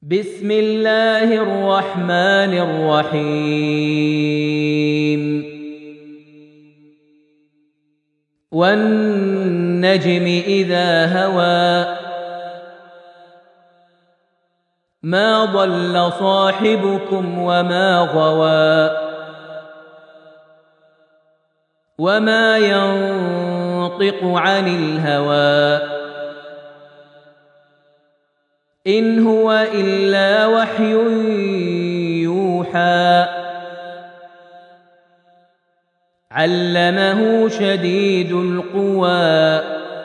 بسم الله الرحمن الرحيم والنجم إذا هوى ما ضل صاحبكم وما غوى وما ينطق عن الهوى إن هو إلا وحي يوحى علمه شديد القوى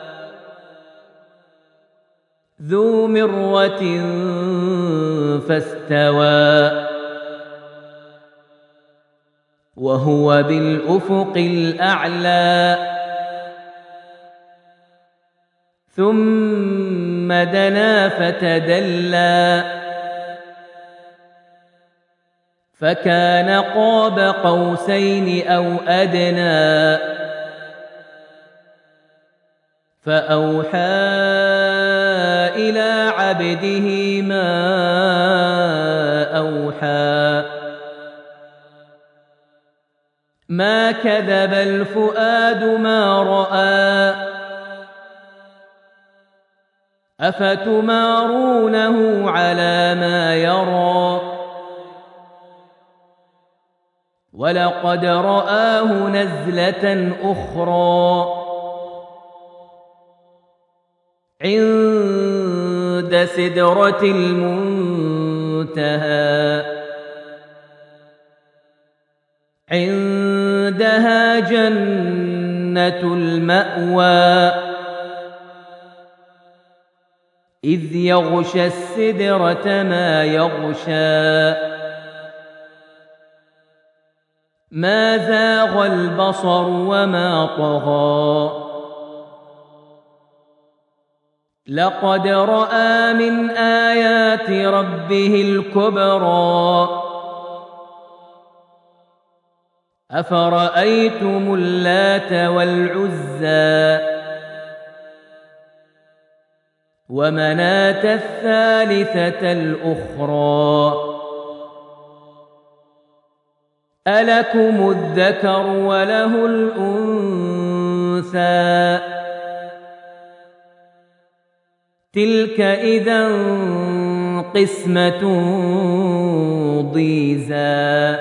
ذو مرة فاستوى وهو بالأفق الأعلى ثم دنا فتدلى فكان قاب قوسين أو أدنى فأوحى إلى عبده ما أوحى ما كذب الفؤاد ما رأى أفتمارونه على ما يرى ولقد رآه نزلة أخرى عند سدرة المنتهى عندها جنة المأوى إذ يغشى السدرة ما يغشى ما زاغ البصر وما طغى لقد رأى من آيات ربه الكبرى أفرأيتم اللات والعزى ومناة الثالثة الأخرى ألكم الذكر وله الأنثى تلك إذا قسمة ضيزى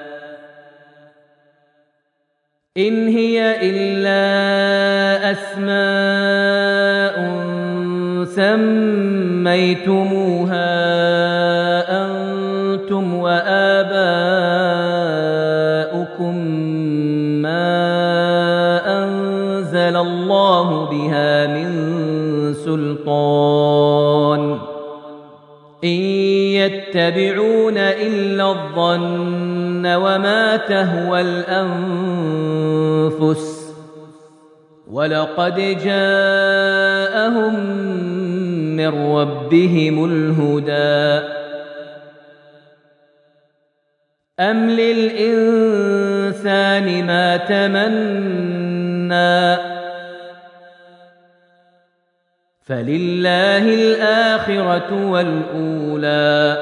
إن هي إلا أسماء سميتموها أنتم وآباؤكم ما أنزل الله بها من سلطان إن يتبعون إلا الظن وما تهوى الأنفس ولقد جاءهم من ربهم الهدى أم للإنسان ما تمنى فلله الآخرة والأولى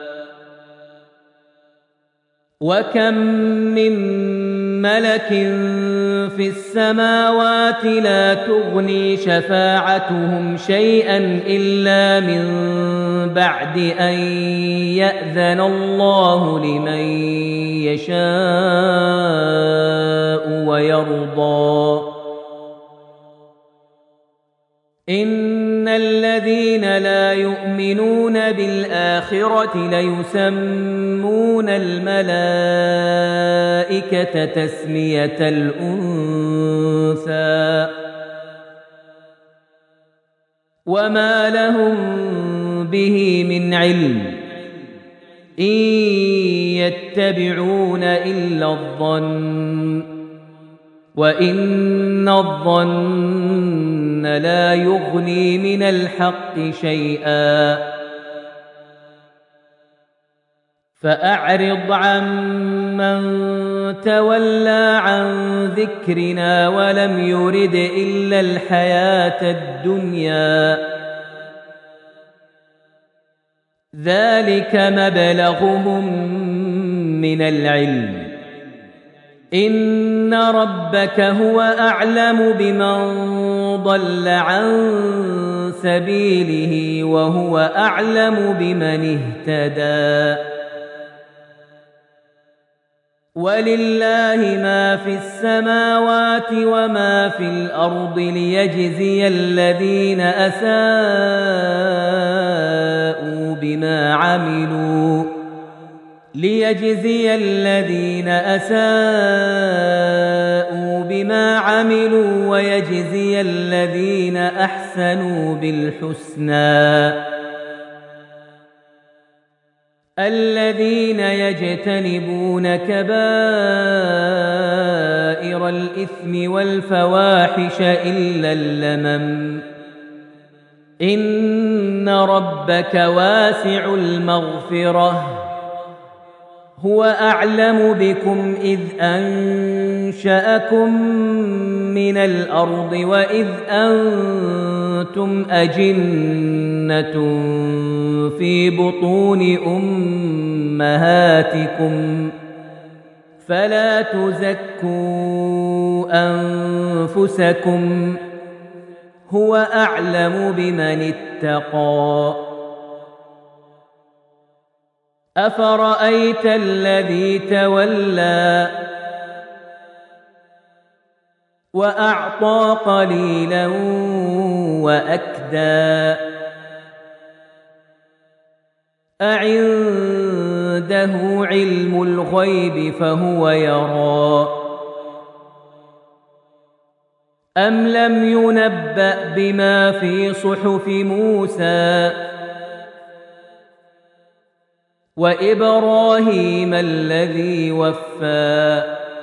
وكم من ملك في السماوات لا تغني شفاعتهم شيئا إلا من بعد أن يأذن الله لمن يشاء ويرضى إن الذين لا يؤمنون بالآخرة ليسمون الملائكة تسمية الأنثى وما لهم به من علم إن يتبعون إلا الظن وإن الظن لا يغني من الحق شيئا فأعرض عمن تولى عن ذكرنا ولم يرد إلا الحياة الدنيا ذلك مبلغهم من العلم إن ربك هو أعلم بمن ضل عن سبيله وهو أعلم بمن اهتدى ولله ما في السماوات وما في الأرض ليجزي الذين أساءوا بما عملوا ويجزي الذين أحسنوا بالحسنى الذين يجتنبون كبائر الإثم والفواحش إلا اللمم إن ربك واسع المغفرة هو أعلم بكم إذ أنشأكم من الأرض وإذ أنتم أجنة في بطون أمهاتكم فلا تزكوا أنفسكم هو أعلم بمن اتقى أفرأيت الذي تولى وأعطى قليلا وأكدى أعنده علم الغيب فهو يرى أم لم ينبأ بما في صحف موسى وإبراهيم الذي وفى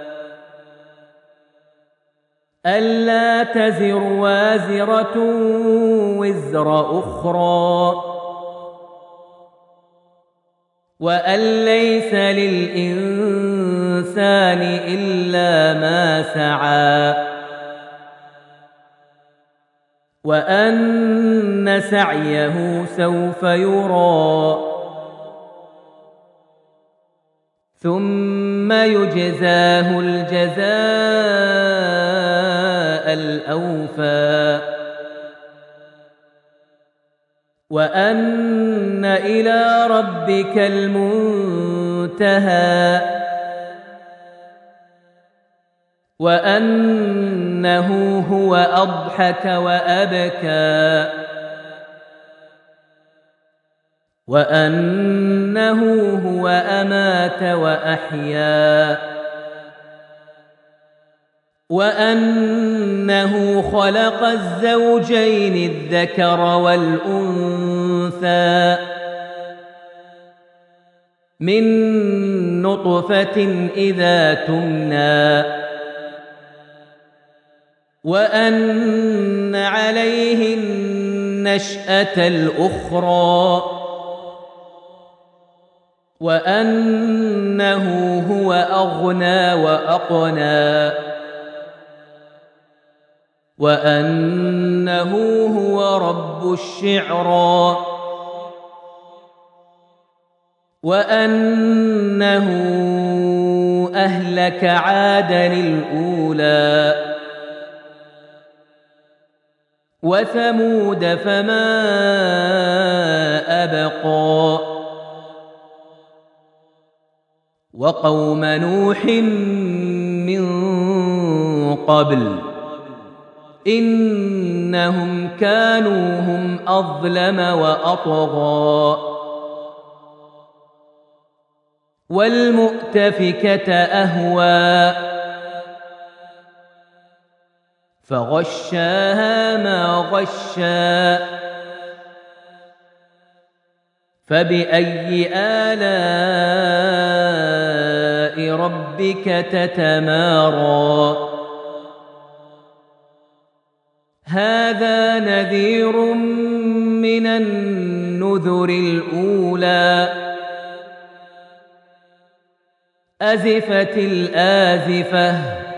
ألا تزر وازرة وزر أخرى وأن ليس للإنسان إلا ما سعى وأن سعيه سوف يرى ثم يجزاه الجزاء الأوفى وأن إلى ربك المنتهى وأنه هو أضحك وأبكى وأنه هو أمات وأحيا وأنه خلق الزوجين الذكر والأنثى من نطفة إذا تمنى وأن عليه النشأة الأخرى وأنه هو أغنى وأقنى وأنه هو رب الشعرى وأنه أهلك عادا الأولى وثمود فما أبقى وقوم نوح من قبل إنهم كانوا هم أظلم وأطغى والمؤتفكة أهوى فغشاها ما غشا فبأي آلاء ربك تتمارى هذا نذير من النذر الأولى أزفت الآزفة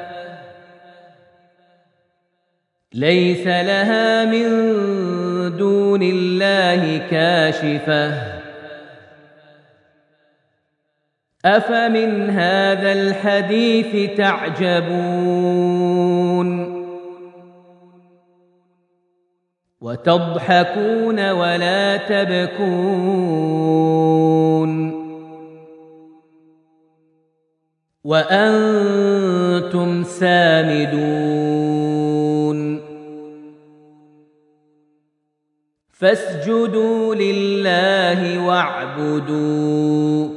ليس لها من دون الله كاشفة أفمن هذا الحديث تعجبون وتضحكون ولا تبكون وأنتم سامدون فاسجدوا لله واعبدوا